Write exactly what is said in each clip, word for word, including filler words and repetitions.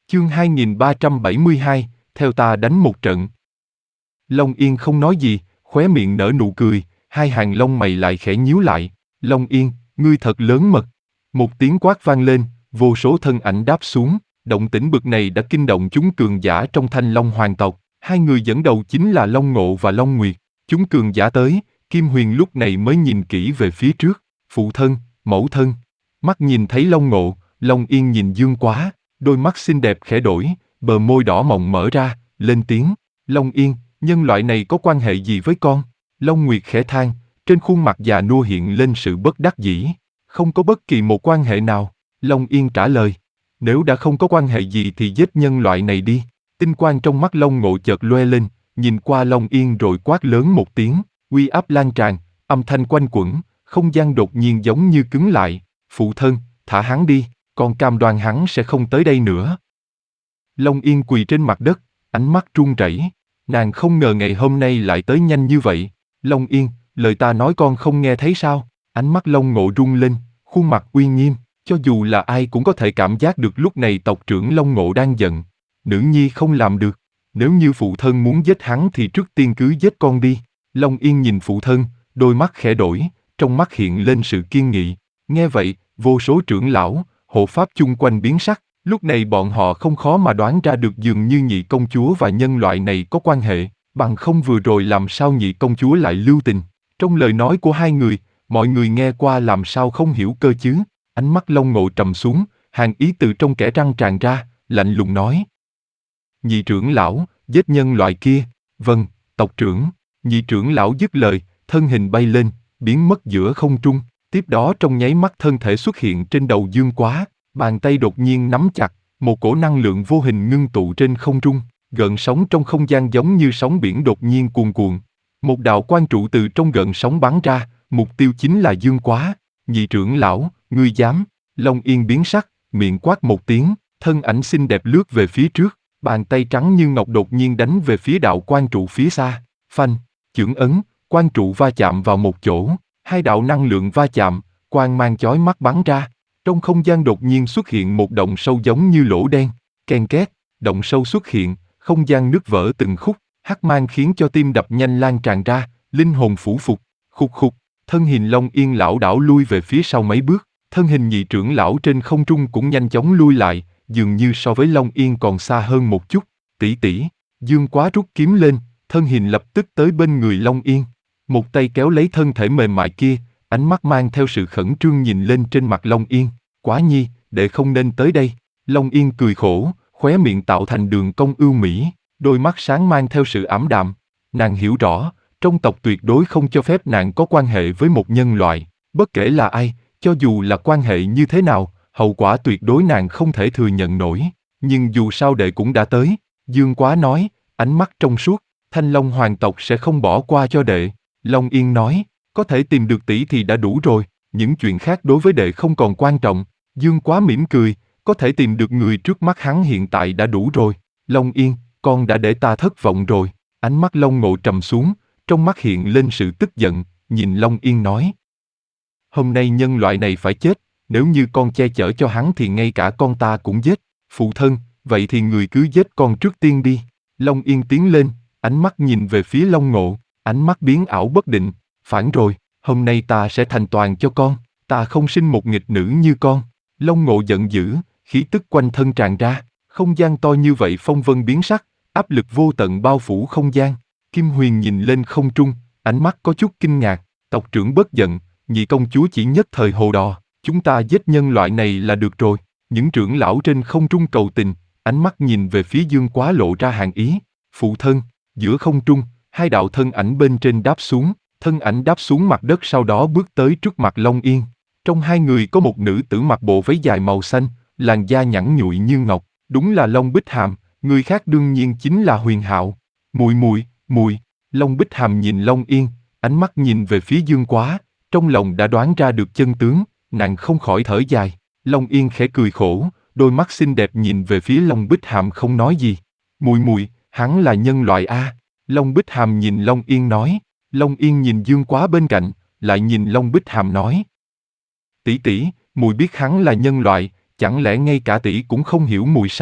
Chương hai nghìn ba trăm bảy mươi hai, theo ta đánh một trận. Long Yên không nói gì, khóe miệng nở nụ cười, hai hàng lông mày lại khẽ nhíu lại. Long Yên, ngươi thật lớn mật. Một tiếng quát vang lên, vô số thân ảnh đáp xuống, động tĩnh bực này đã kinh động chúng cường giả trong Thanh Long hoàng tộc. Hai người dẫn đầu chính là Long Ngộ và Long Nguyệt. Chúng cường giả tới, Kim Huyền lúc này mới nhìn kỹ về phía trước. Phụ thân, mẫu thân. Mắt nhìn thấy Long Ngộ, Long Yên nhìn Dương Quá, đôi mắt xinh đẹp khẽ đổi, bờ môi đỏ mọng mở ra, lên tiếng. Long Yên, nhân loại này có quan hệ gì với con? Long Nguyệt khẽ than, trên khuôn mặt già nua hiện lên sự bất đắc dĩ. Không có bất kỳ một quan hệ nào. Long Yên trả lời. Nếu đã không có quan hệ gì thì giết nhân loại này đi. Tinh quang trong mắt Long Ngộ chợt loe lên, nhìn qua Long Yên rồi quát lớn một tiếng, uy áp lan tràn, âm thanh quanh quẩn, không gian đột nhiên giống như cứng lại. Phụ thân, thả hắn đi, con cam đoan hắn sẽ không tới đây nữa. Long Yên quỳ trên mặt đất, ánh mắt run rẩy. Nàng không ngờ ngày hôm nay lại tới nhanh như vậy. Long Yên, lời ta nói con không nghe thấy sao? Ánh mắt Long Ngộ rung lên, khuôn mặt uy nghiêm, cho dù là ai cũng có thể cảm giác được lúc này tộc trưởng Long Ngộ đang giận. Nữ nhi không làm được. Nếu như phụ thân muốn giết hắn thì trước tiên cứ giết con đi. Long Yên nhìn phụ thân, đôi mắt khẽ đổi, trong mắt hiện lên sự kiên nghị. Nghe vậy, vô số trưởng lão, hộ pháp chung quanh biến sắc. Lúc này bọn họ không khó mà đoán ra được dường như nhị công chúa và nhân loại này có quan hệ. Bằng không vừa rồi làm sao nhị công chúa lại lưu tình. Trong lời nói của hai người, mọi người nghe qua làm sao không hiểu cơ chứ. Ánh mắt Long Ngộ trầm xuống, hàng ý từ trong kẽ răng tràn ra, lạnh lùng nói. Nhị trưởng lão, giết nhân loại kia. Vâng, tộc trưởng. Nhị trưởng lão dứt lời, thân hình bay lên, biến mất giữa không trung. Tiếp đó trong nháy mắt thân thể xuất hiện trên đầu Dương Quá, bàn tay đột nhiên nắm chặt, một cổ năng lượng vô hình ngưng tụ trên không trung, gợn sóng trong không gian giống như sóng biển đột nhiên cuồn cuộn. Một đạo quang trụ từ trong gợn sóng bắn ra, mục tiêu chính là Dương Quá. Nhị trưởng lão, ngươi dám? Long Yên biến sắc, miệng quát một tiếng, thân ảnh xinh đẹp lướt về phía trước, bàn tay trắng như ngọc đột nhiên đánh về phía đạo quang trụ phía xa. Phanh, chưởng ấn, quang trụ va chạm vào một chỗ, hai đạo năng lượng va chạm, quang mang chói mắt bắn ra. Trong không gian đột nhiên xuất hiện một động sâu giống như lỗ đen, ken két, động sâu xuất hiện, không gian nứt vỡ từng khúc, hắc mang khiến cho tim đập nhanh lan tràn ra, linh hồn phủ phục, khục khục, thân hình Long Yên lão đảo lui về phía sau mấy bước, thân hình nhị trưởng lão trên không trung cũng nhanh chóng lui lại, dường như so với Long Yên còn xa hơn một chút. Tỷ tỷ, Dương Quá rút kiếm lên, thân hình lập tức tới bên người Long Yên, một tay kéo lấy thân thể mềm mại kia. Ánh mắt mang theo sự khẩn trương nhìn lên trên mặt Long Yên. Quá nhi, đệ không nên tới đây. Long Yên cười khổ, khóe miệng tạo thành đường cong ưu mỹ, đôi mắt sáng mang theo sự ảm đạm. Nàng hiểu rõ, trong tộc tuyệt đối không cho phép nàng có quan hệ với một nhân loại, bất kể là ai, cho dù là quan hệ như thế nào, hậu quả tuyệt đối nàng không thể thừa nhận nổi. Nhưng dù sao đệ cũng đã tới, Dương Quá nói, ánh mắt trong suốt, Thanh Long hoàng tộc sẽ không bỏ qua cho đệ. Long Yên nói, có thể tìm được tỷ thì đã đủ rồi, những chuyện khác đối với đệ không còn quan trọng. Dương Quá mỉm cười, có thể tìm được người trước mắt hắn hiện tại đã đủ rồi. Long Yên, con đã để ta thất vọng rồi. Ánh mắt Long Ngộ trầm xuống, trong mắt hiện lên sự tức giận, nhìn Long Yên nói. Hôm nay nhân loại này phải chết, nếu như con che chở cho hắn thì ngay cả con ta cũng giết. Phụ thân, vậy thì người cứ giết con trước tiên đi. Long Yên tiến lên, ánh mắt nhìn về phía Long Ngộ, ánh mắt biến ảo bất định. Phản rồi, hôm nay ta sẽ thành toàn cho con, ta không sinh một nghịch nữ như con. Long Ngộ giận dữ, khí tức quanh thân tràn ra, không gian to như vậy phong vân biến sắc, áp lực vô tận bao phủ không gian. Kim Huyền nhìn lên không trung, ánh mắt có chút kinh ngạc, tộc trưởng bất giận, nhị công chúa chỉ nhất thời hồ đò, chúng ta giết nhân loại này là được rồi. Những trưởng lão trên không trung cầu tình, ánh mắt nhìn về phía Dương Quá lộ ra hàn ý. Phụ thân, giữa không trung, hai đạo thân ảnh bên trên đáp xuống. Thân ảnh đáp xuống mặt đất sau đó bước tới trước mặt Long Yên. Trong hai người có một nữ tử mặc bộ váy dài màu xanh, làn da nhẵn nhụi như ngọc, đúng là Long Bích Hàm, người khác đương nhiên chính là Huyền Hạo. Mùi mùi, mùi, Long Bích Hàm nhìn Long Yên, ánh mắt nhìn về phía Dương Quá, trong lòng đã đoán ra được chân tướng, nàng không khỏi thở dài. Long Yên khẽ cười khổ, đôi mắt xinh đẹp nhìn về phía Long Bích Hàm không nói gì. Mùi mùi, hắn là nhân loại a. Long Bích Hàm nhìn Long Yên nói. Long Yên nhìn Dương Quá bên cạnh, lại nhìn Long Bích Hàm nói. Tỷ tỷ, mùi biết hắn là nhân loại, chẳng lẽ ngay cả tỷ cũng không hiểu mùi sao?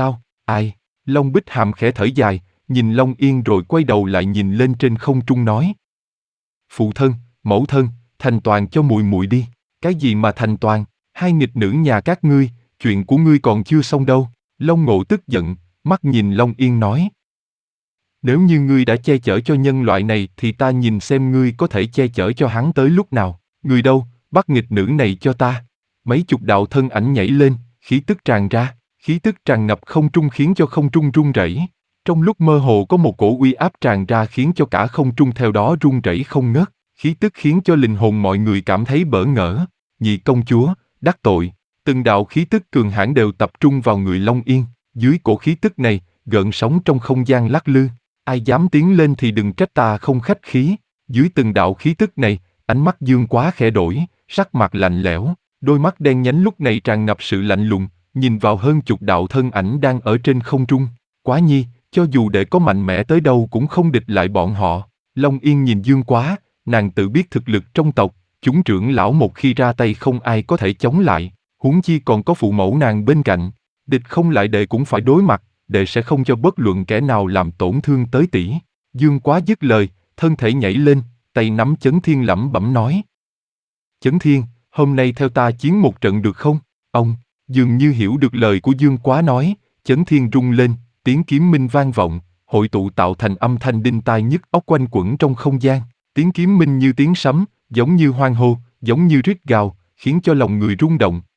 Ai? Long Bích Hàm khẽ thở dài, nhìn Long Yên rồi quay đầu lại nhìn lên trên không trung nói. Phụ thân, mẫu thân, thành toàn cho muội muội đi. Cái gì mà thành toàn? Hai nghịch nữ nhà các ngươi, chuyện của ngươi còn chưa xong đâu. Long Ngộ tức giận, mắt nhìn Long Yên nói. Nếu như ngươi đã che chở cho nhân loại này thì ta nhìn xem ngươi có thể che chở cho hắn tới lúc nào. Người đâu, bắt nghịch nữ này cho ta. Mấy chục đạo thân ảnh nhảy lên, khí tức tràn ra, khí tức tràn ngập không trung khiến cho không trung rung rẩy. Trong lúc mơ hồ có một cổ uy áp tràn ra khiến cho cả không trung theo đó rung rẩy không ngớt, khí tức khiến cho linh hồn mọi người cảm thấy bỡ ngỡ. Nhị công chúa, đắc tội, từng đạo khí tức cường hãn đều tập trung vào người Long Yên, dưới cổ khí tức này, gợn sóng trong không gian lắc lư, ai dám tiến lên thì đừng trách ta không khách khí. Dưới từng đạo khí tức này, ánh mắt Dương Quá khẽ đổi, sắc mặt lạnh lẽo, đôi mắt đen nhánh lúc này tràn ngập sự lạnh lùng, nhìn vào hơn chục đạo thân ảnh đang ở trên không trung. Quá nhi, cho dù để có mạnh mẽ tới đâu cũng không địch lại bọn họ. Long Yên nhìn Dương Quá, nàng tự biết thực lực trong tộc, chúng trưởng lão một khi ra tay không ai có thể chống lại, huống chi còn có phụ mẫu nàng bên cạnh. Địch không lại đệ cũng phải đối mặt, đệ sẽ không cho bất luận kẻ nào làm tổn thương tới tỷ. Dương Quá dứt lời, thân thể nhảy lên, tay nắm Chấn Thiên lẩm bẩm nói. Chấn Thiên, hôm nay theo ta chiến một trận được không? Ông, dường như hiểu được lời của Dương Quá nói, Chấn Thiên rung lên, tiếng kiếm minh vang vọng, hội tụ tạo thành âm thanh đinh tai nhức óc quanh quẩn trong không gian. Tiếng kiếm minh như tiếng sấm, giống như hoan hô, giống như rít gào, khiến cho lòng người rung động,